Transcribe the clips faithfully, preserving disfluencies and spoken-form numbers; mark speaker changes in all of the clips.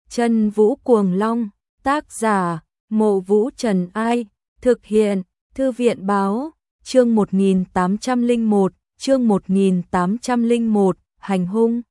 Speaker 1: Chân Vũ Cuồng Long, tác giả, Mộ Vũ Trần Ai, thực hiện, Thư viện báo, chương một nghìn tám trăm lẻ một, chương một nghìn tám trăm lẻ một, hành hung.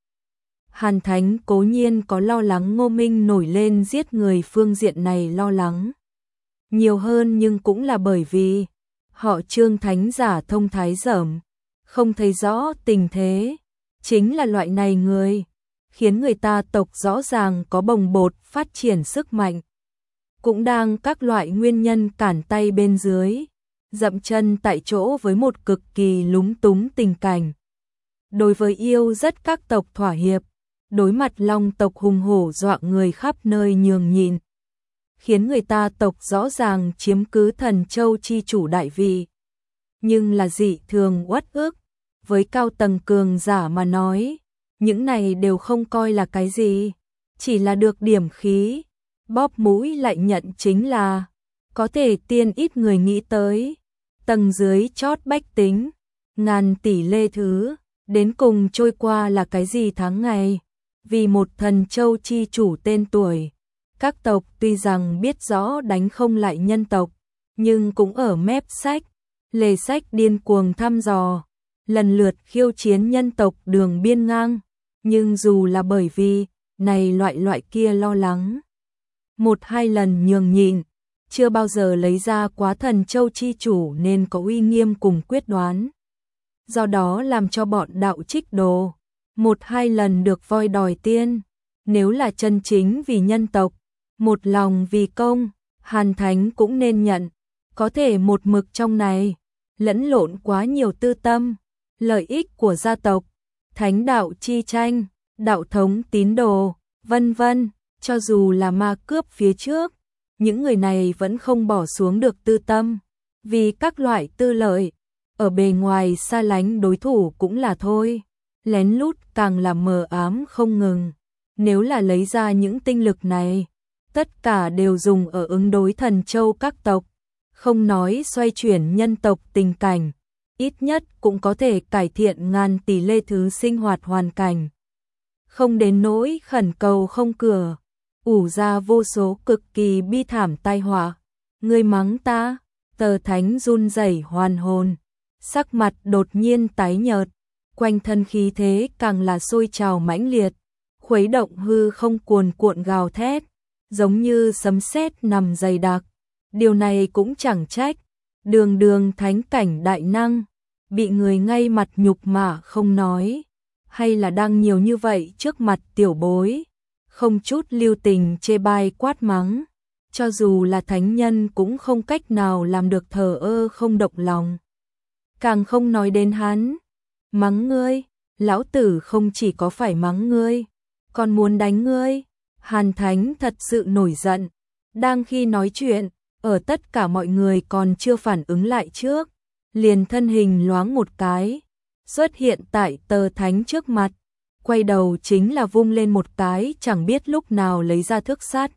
Speaker 1: Hàn Thánh cố nhiên có lo lắng Ngô Minh nổi lên giết người, phương diện này lo lắng nhiều hơn, nhưng cũng là bởi vì họ Trương thánh giả thông thái dởm, không thấy rõ tình thế, chính là loại này người, khiến người ta tộc rõ ràng có bồng bột phát triển sức mạnh, cũng đang các loại nguyên nhân cản tay bên dưới, dậm chân tại chỗ với một cực kỳ lúng túng tình cảnh. Đối với yêu rất các tộc thỏa hiệp, đối mặt Long tộc hùng hổ dọa người khắp nơi nhường nhịn, khiến người ta tộc rõ ràng chiếm cứ Thần Châu chi chủ đại vị. Nhưng là dị thường uất ức, với cao tầng cường giả mà nói, những này đều không coi là cái gì, chỉ là được điểm khí, bóp mũi lại nhận chính là, có thể tiên ít người nghĩ tới, tầng dưới chót bách tính, ngàn tỷ lê thứ, đến cùng trôi qua là cái gì tháng ngày, vì một Thần Châu chi chủ tên tuổi. Các tộc tuy rằng biết rõ đánh không lại nhân tộc, nhưng cũng ở mép sách, lề sách điên cuồng thăm dò, lần lượt khiêu chiến nhân tộc đường biên ngang, nhưng dù là bởi vì này loại loại kia lo lắng, một hai lần nhường nhịn, chưa bao giờ lấy ra quá Thần Châu chi chủ nên có uy nghiêm cùng quyết đoán. Do đó làm cho bọn đạo trích đồ, một hai lần được voi đòi tiên, nếu là chân chính vì nhân tộc, một lòng vì công, Hàn Thánh cũng nên nhận, có thể một mực trong này, lẫn lộn quá nhiều tư tâm, lợi ích của gia tộc, thánh đạo chi tranh, đạo thống tín đồ, vân vân, cho dù là ma cướp phía trước, những người này vẫn không bỏ xuống được tư tâm, vì các loại tư lợi, ở bề ngoài xa lánh đối thủ cũng là thôi, lén lút càng là mờ ám không ngừng, nếu là lấy ra những tinh lực này, tất cả đều dùng ở ứng đối Thần Châu các tộc, không nói xoay chuyển nhân tộc tình cảnh, ít nhất cũng có thể cải thiện ngàn tỷ lê thứ sinh hoạt hoàn cảnh. Không đến nỗi khẩn cầu không cửa, ủ ra vô số cực kỳ bi thảm tai họa. Ngươi mắng ta, Tờ Thánh run rẩy hoàn hồn, sắc mặt đột nhiên tái nhợt, quanh thân khí thế càng là sôi trào mãnh liệt, khuấy động hư không cuồn cuộn gào thét, giống như sấm sét nằm dày đặc. Điều này cũng chẳng trách, đường đường thánh cảnh đại năng, bị người ngay mặt nhục mạ không nói, hay là đang nhiều như vậy trước mặt tiểu bối, không chút lưu tình chê bai quát mắng, cho dù là thánh nhân cũng không cách nào làm được thờ ơ không động lòng. Càng không nói đến hắn, mắng ngươi, lão tử không chỉ có phải mắng ngươi, còn muốn đánh ngươi. Hàn Thánh thật sự nổi giận, đang khi nói chuyện, ở tất cả mọi người còn chưa phản ứng lại trước, liền thân hình loáng một cái, xuất hiện tại Tờ Thánh trước mặt, quay đầu chính là vung lên một cái, chẳng biết lúc nào lấy ra thước sắt,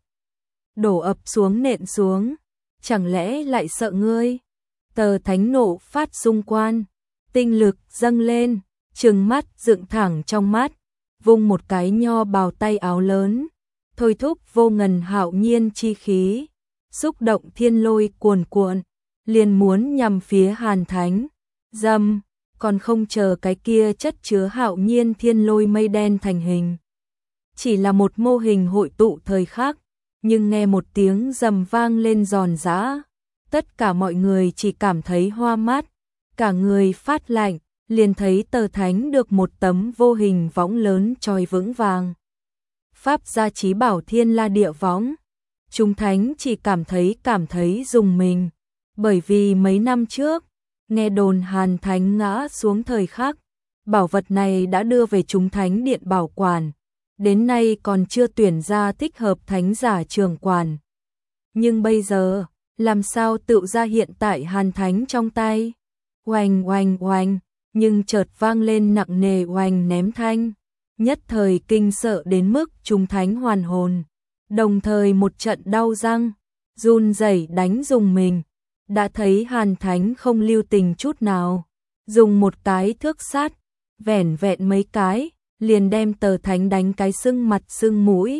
Speaker 1: đổ ập xuống nện xuống, chẳng lẽ lại sợ ngươi? Tờ Thánh nộ phát xung quan, tinh lực dâng lên, trừng mắt dựng thẳng trong mắt, vung một cái nho bào tay áo lớn, thôi thúc vô ngần hạo nhiên chi khí, xúc động thiên lôi cuồn cuộn, liền muốn nhằm phía Hàn Thánh. Dầm, còn không chờ cái kia chất chứa hạo nhiên thiên lôi mây đen thành hình, chỉ là một mô hình hội tụ thời khắc, nhưng nghe một tiếng rầm vang lên giòn giã, tất cả mọi người chỉ cảm thấy hoa mắt, cả người phát lạnh, liền thấy Tờ Thánh được một tấm vô hình võng lớn trôi vững vàng. Pháp gia chí bảo thiên la địa võng, chúng thánh chỉ cảm thấy cảm thấy rùng mình, bởi vì mấy năm trước, nghe đồn Hàn Thánh ngã xuống thời khắc, bảo vật này đã đưa về chúng thánh điện bảo quản, đến nay còn chưa tuyển ra thích hợp thánh giả trường quản. Nhưng bây giờ, làm sao tự ra hiện tại Hàn Thánh trong tay? Oanh oanh oanh, nhưng chợt vang lên nặng nề oanh ném thanh, nhất thời kinh sợ đến mức chúng thánh hoàn hồn, đồng thời một trận đau răng, run rẩy đánh dùng mình, đã thấy Hàn Thánh không lưu tình chút nào, dùng một cái thước sắt, vẻn vẹn mấy cái, liền đem Tờ Thánh đánh cái sưng mặt sưng mũi,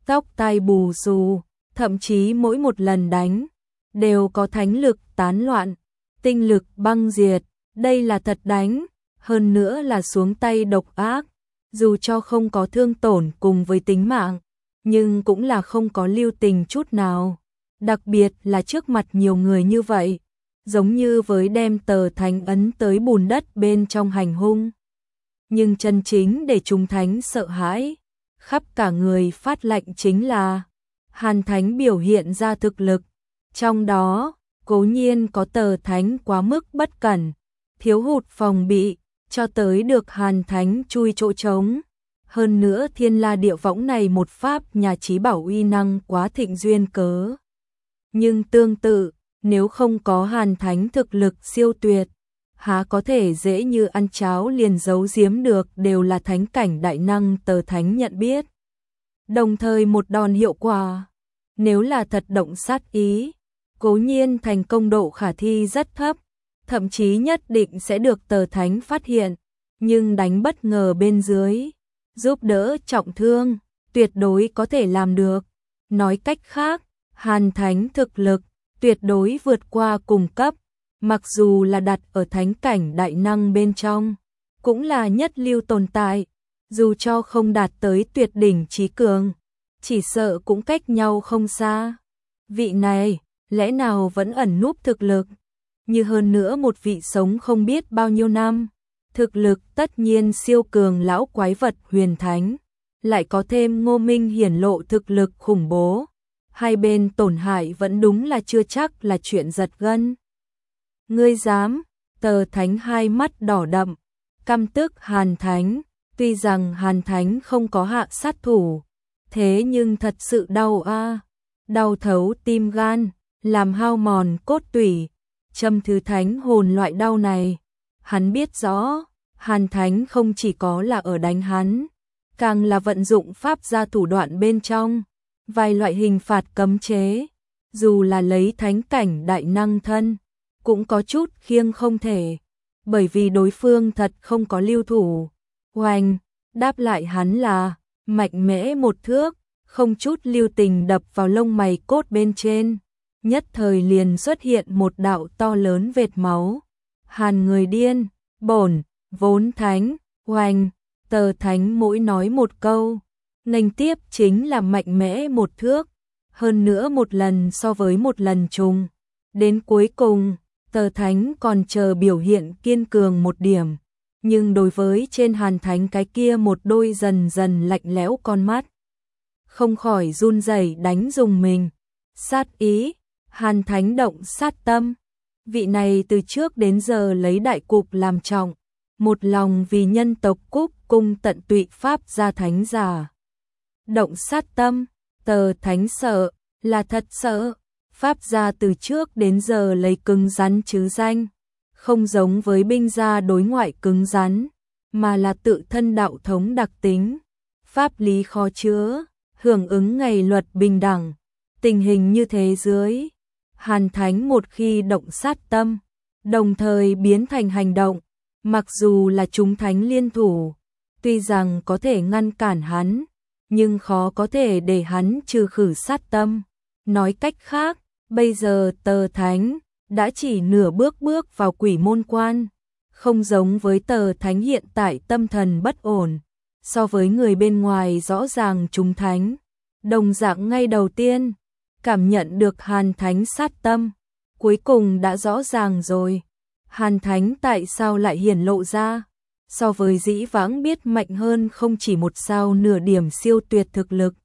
Speaker 1: tóc tai bù xù, thậm chí mỗi một lần đánh, đều có thánh lực tán loạn, tinh lực băng diệt, đây là thật đánh, hơn nữa là xuống tay độc ác, dù cho không có thương tổn cùng với tính mạng, nhưng cũng là không có lưu tình chút nào, đặc biệt là trước mặt nhiều người như vậy, giống như với đem tờ thánh ấn tới bùn đất bên trong hành hung. Nhưng chân chính để chúng thánh sợ hãi, khắp cả người phát lệnh chính là Hàn Thánh biểu hiện ra thực lực, trong đó cố nhiên có tờ thánh quá mức bất cẩn, thiếu hụt phòng bị, cho tới được Hàn Thánh chui chỗ trống. Hơn nữa Thiên La Địa Võng này một pháp nhà trí bảo uy năng quá thịnh duyên cớ. Nhưng tương tự, nếu không có Hàn Thánh thực lực siêu tuyệt, há có thể dễ như ăn cháo liền giấu giếm được đều là thánh cảnh đại năng tờ thánh nhận biết. Đồng thời một đòn hiệu quả, nếu là thật động sát ý, cố nhiên thành công độ khả thi rất thấp, thậm chí nhất định sẽ được tờ thánh phát hiện, nhưng đánh bất ngờ bên dưới, giúp đỡ trọng thương, tuyệt đối có thể làm được. Nói cách khác, Hàn Thánh thực lực tuyệt đối vượt qua cùng cấp, mặc dù là đặt ở thánh cảnh đại năng bên trong, cũng là nhất lưu tồn tại, dù cho không đạt tới tuyệt đỉnh trí cường, chỉ sợ cũng cách nhau không xa. Vị này, lẽ nào vẫn ẩn núp thực lực, như hơn nữa một vị sống không biết bao nhiêu năm, thực lực tất nhiên siêu cường lão quái vật huyền thánh, lại có thêm Ngô Minh hiển lộ thực lực khủng bố, hai bên tổn hại vẫn đúng là chưa chắc là chuyện giật gân. Ngươi dám? Tờ thánh hai mắt đỏ đậm, căm tức Hàn Thánh, tuy rằng Hàn Thánh không có hạ sát thủ, thế nhưng thật sự đau a, đau thấu tim gan, làm hao mòn cốt tủy, châm thứ thánh hồn loại đau này. Hắn biết rõ, Hàn Thánh không chỉ có là ở đánh hắn, càng là vận dụng pháp gia thủ đoạn bên trong, vài loại hình phạt cấm chế, dù là lấy thánh cảnh đại năng thân, cũng có chút khiêng không thể, bởi vì đối phương thật không có lưu thủ. Oanh, đáp lại hắn là mạnh mẽ một thước, không chút lưu tình đập vào lông mày cốt bên trên, nhất thời liền xuất hiện một đạo to lớn vệt máu. Hàn người điên, bổn vốn thánh, oanh, tờ thánh mỗi nói một câu, nghênh tiếp chính là mạnh mẽ một thước, hơn nữa một lần so với một lần trùng. Đến cuối cùng, tờ thánh còn chờ biểu hiện kiên cường một điểm, nhưng đối với trên Hàn Thánh cái kia một đôi dần dần lạnh lẽo con mắt, không khỏi run rẩy đánh dùng mình. Sát ý, Hàn Thánh động sát tâm, vị này từ trước đến giờ lấy đại cục làm trọng, một lòng vì nhân tộc cúc cung tận tụy pháp gia thánh giả. Động sát tâm, tờ thánh sợ, là thật sợ, pháp gia từ trước đến giờ lấy cứng rắn chứ danh, không giống với binh gia đối ngoại cứng rắn, mà là tự thân đạo thống đặc tính, pháp lý khó chứa, hưởng ứng ngày luật bình đẳng. Tình hình như thế dưới, Hàn Thánh một khi động sát tâm, đồng thời biến thành hành động, mặc dù là chúng thánh liên thủ, tuy rằng có thể ngăn cản hắn, nhưng khó có thể để hắn trừ khử sát tâm. Nói cách khác, bây giờ tờ thánh đã chỉ nửa bước bước vào quỷ môn quan, không giống với tờ thánh hiện tại tâm thần bất ổn, so với người bên ngoài rõ ràng chúng thánh, đồng dạng ngay đầu tiên cảm nhận được Hàn Thánh sát tâm, cuối cùng đã rõ ràng rồi. Hàn Thánh tại sao lại hiển lộ ra, so với dĩ vãng biết mạnh hơn không chỉ một sao nửa điểm siêu tuyệt thực lực.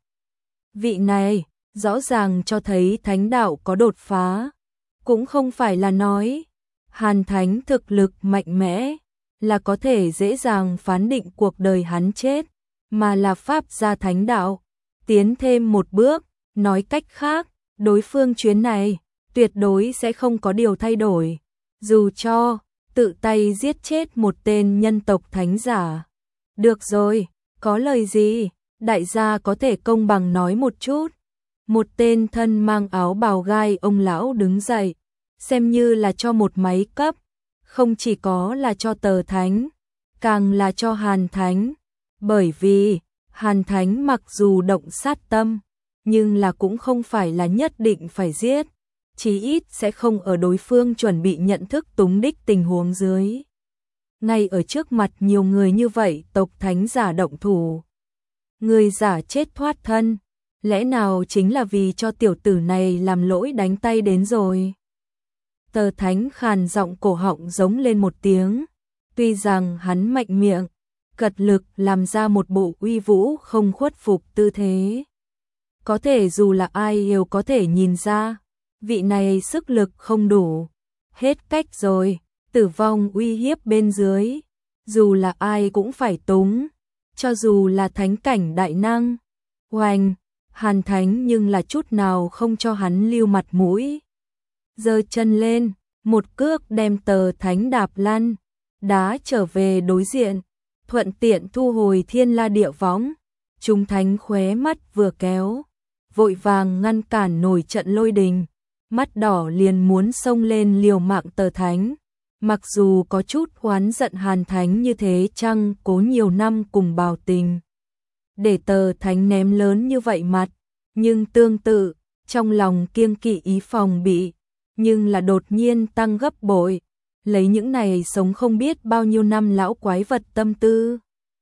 Speaker 1: Vị này, rõ ràng cho thấy thánh đạo có đột phá, cũng không phải là nói Hàn Thánh thực lực mạnh mẽ, là có thể dễ dàng phán định cuộc đời hắn chết, mà là pháp gia thánh đạo, tiến thêm một bước, nói cách khác, đối phương chuyến này, tuyệt đối sẽ không có điều thay đổi, dù cho tự tay giết chết một tên nhân tộc thánh giả. Được rồi, có lời gì, đại gia có thể công bằng nói một chút. Một tên thân mang áo bào gai ông lão đứng dậy, xem như là cho một máy cấp, không chỉ có là cho tờ thánh, càng là cho Hàn Thánh, bởi vì Hàn Thánh mặc dù động sát tâm, nhưng là cũng không phải là nhất định phải giết, chí ít sẽ không ở đối phương chuẩn bị nhận thức túng đích tình huống dưới. Ngay ở trước mặt nhiều người như vậy tộc thánh giả động thủ. Người giả chết thoát thân, lẽ nào chính là vì cho tiểu tử này làm lỗi đánh tay đến rồi. Tờ thánh khàn giọng cổ họng giống lên một tiếng, tuy rằng hắn mạnh miệng, cật lực làm ra một bộ uy vũ không khuất phục tư thế. Có thể dù là ai đều có thể nhìn ra, vị này sức lực không đủ, hết cách rồi, tử vong uy hiếp bên dưới, dù là ai cũng phải túng, cho dù là thánh cảnh đại năng. Oanh, Hàn Thánh nhưng là chút nào không cho hắn lưu mặt mũi. Giơ chân lên, một cước đem tờ thánh đạp lăn, đá trở về đối diện, thuận tiện thu hồi thiên la địa võng. Chúng thánh khóe mắt vừa kéo, vội vàng ngăn cản nổi trận lôi đình, mắt đỏ liền muốn xông lên liều mạng tờ thánh. Mặc dù có chút oán giận Hàn Thánh như thế chăng cố nhiều năm cùng bào tình, để tờ thánh ném lớn như vậy mặt, nhưng tương tự, trong lòng kiêng kỵ ý phòng bị, nhưng là đột nhiên tăng gấp bội, lấy những này sống không biết bao nhiêu năm lão quái vật tâm tư.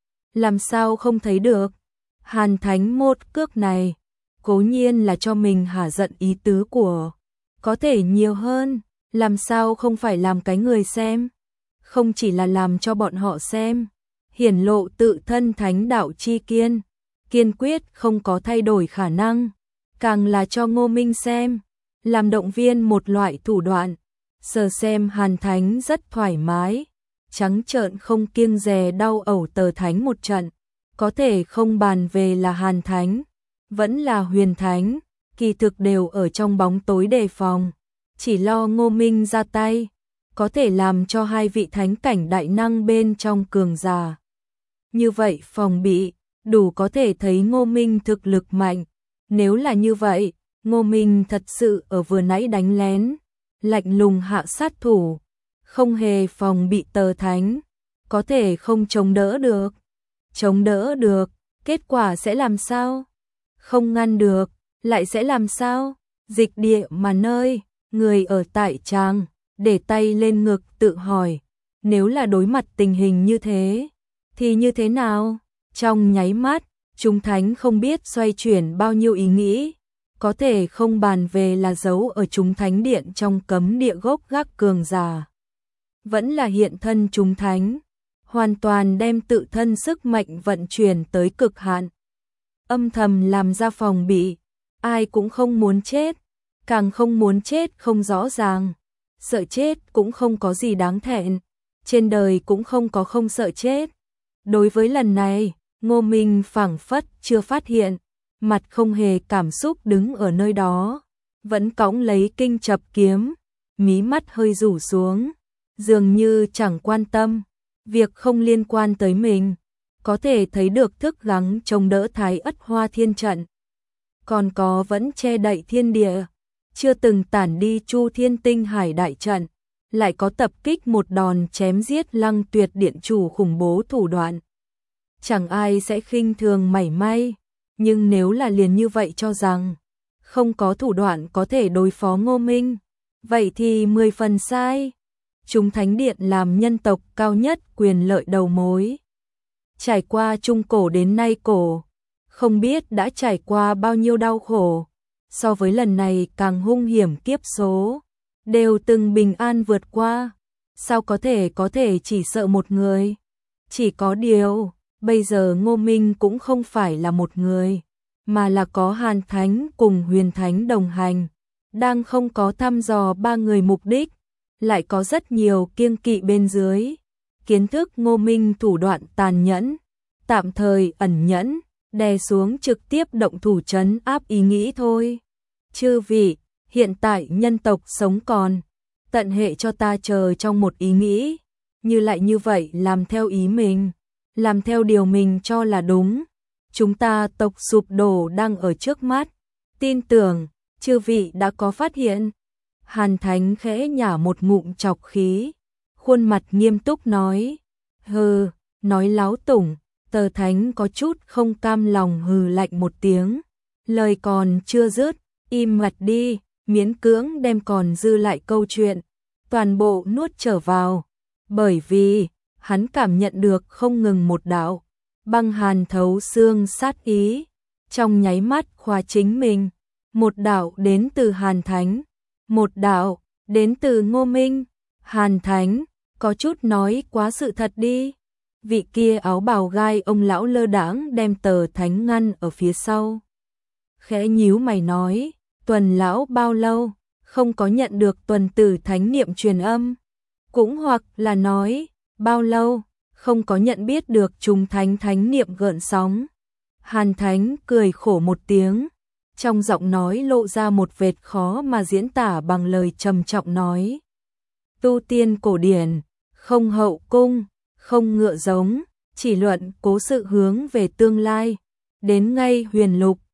Speaker 1: Làm sao không thấy được, Hàn Thánh một cước này, cố nhiên là cho mình hả giận ý tứ của, có thể nhiều hơn. Làm sao không phải làm cái người xem, không chỉ là làm cho bọn họ xem, hiển lộ tự thân thánh đạo chi kiên, kiên quyết không có thay đổi khả năng, càng là cho Ngô Minh xem, làm động viên một loại thủ đoạn. Sờ xem Hàn Thánh rất thoải mái, trắng trợn không kiêng dè đau ẩu tờ thánh một trận, có thể không bàn về là Hàn Thánh, vẫn là Huyền Thánh, kỳ thực đều ở trong bóng tối đề phòng. Chỉ lo Ngô Minh ra tay, có thể làm cho hai vị thánh cảnh đại năng bên trong cường giả. Như vậy phòng bị, đủ có thể thấy Ngô Minh thực lực mạnh. Nếu là như vậy, Ngô Minh thật sự ở vừa nãy đánh lén, lạnh lùng hạ sát thủ, không hề phòng bị tờ thánh, có thể không chống đỡ được. Chống đỡ được, kết quả sẽ làm sao? Không ngăn được, lại sẽ làm sao? Dịch địa mà nơi. Người ở tại trang, để tay lên ngực tự hỏi, nếu là đối mặt tình hình như thế, thì như thế nào? Trong nháy mắt, chúng thánh không biết xoay chuyển bao nhiêu ý nghĩ, có thể không bàn về là giấu ở chúng thánh điện trong cấm địa gốc gác cường giả. Vẫn là hiện thân chúng thánh, hoàn toàn đem tự thân sức mạnh vận chuyển tới cực hạn. Âm thầm làm ra phòng bị, ai cũng không muốn chết. Càng không muốn chết không rõ ràng, sợ chết cũng không có gì đáng thẹn, trên đời cũng không có không sợ chết. Đối với lần này, Ngô Minh phảng phất chưa phát hiện, mặt không hề cảm xúc đứng ở nơi đó, vẫn cõng lấy kinh chập kiếm, mí mắt hơi rủ xuống, dường như chẳng quan tâm, việc không liên quan tới mình, có thể thấy được thức gắng chống đỡ Thái Ất Hoa Thiên trận, còn có vẫn che đậy thiên địa. Chưa từng tản đi Chu Thiên Tinh Hải đại trận, lại có tập kích một đòn chém giết Lăng Tuyệt điện chủ khủng bố thủ đoạn. Chẳng ai sẽ khinh thường mảy may, nhưng nếu là liền như vậy cho rằng không có thủ đoạn có thể đối phó Ngô Minh, vậy thì mười phần sai. Chúng thánh điện làm nhân tộc cao nhất quyền lợi đầu mối. Trải qua trung cổ đến nay cổ, không biết đã trải qua bao nhiêu đau khổ. So với lần này càng hung hiểm kiếp số, đều từng bình an vượt qua, sao có thể có thể chỉ sợ một người. Chỉ có điều, bây giờ Ngô Minh cũng không phải là một người, mà là có Hàn Thánh cùng Huyền Thánh đồng hành, đang không có thăm dò ba người mục đích, lại có rất nhiều kiêng kỵ bên dưới. Kiến thức Ngô Minh thủ đoạn tàn nhẫn, tạm thời ẩn nhẫn, đè xuống trực tiếp động thủ trấn áp ý nghĩ thôi. Chư vị, hiện tại nhân tộc sống còn, tận hệ cho ta chờ trong một ý nghĩ, như lại như vậy làm theo ý mình, làm theo điều mình cho là đúng. Chúng ta tộc sụp đổ đang ở trước mắt, tin tưởng, chư vị đã có phát hiện. Hàn Thánh khẽ nhả một ngụm chọc khí, khuôn mặt nghiêm túc nói, hừ, nói láo tủng. Tờ Thánh có chút không cam lòng hừ lạnh một tiếng, Lời còn chưa dứt, im bặt đi, miễn cưỡng đem còn dư lại câu chuyện, toàn bộ nuốt trở vào, bởi vì hắn cảm nhận được không ngừng một đạo băng hàn thấu xương sát ý, trong nháy mắt khóa chính mình, một đạo đến từ Hàn Thánh, một đạo đến từ Ngô Minh. Hàn Thánh, có chút nói quá sự thật đi. Vị kia áo bào gai ông lão lơ đãng đem tờ thánh ngăn ở phía sau. Khẽ nhíu mày nói, Tuần lão bao lâu không có nhận được tuần tử thánh niệm truyền âm, cũng hoặc là nói, bao lâu không có nhận biết được trùng thánh thánh niệm gợn sóng. Hàn Thánh cười khổ một tiếng, trong giọng nói lộ ra một vệt khó mà diễn tả bằng lời trầm trọng nói. Tu tiên cổ điển, không hậu cung, không ngựa giống, chỉ luận cố sự hướng về tương lai, đến ngay huyền lục,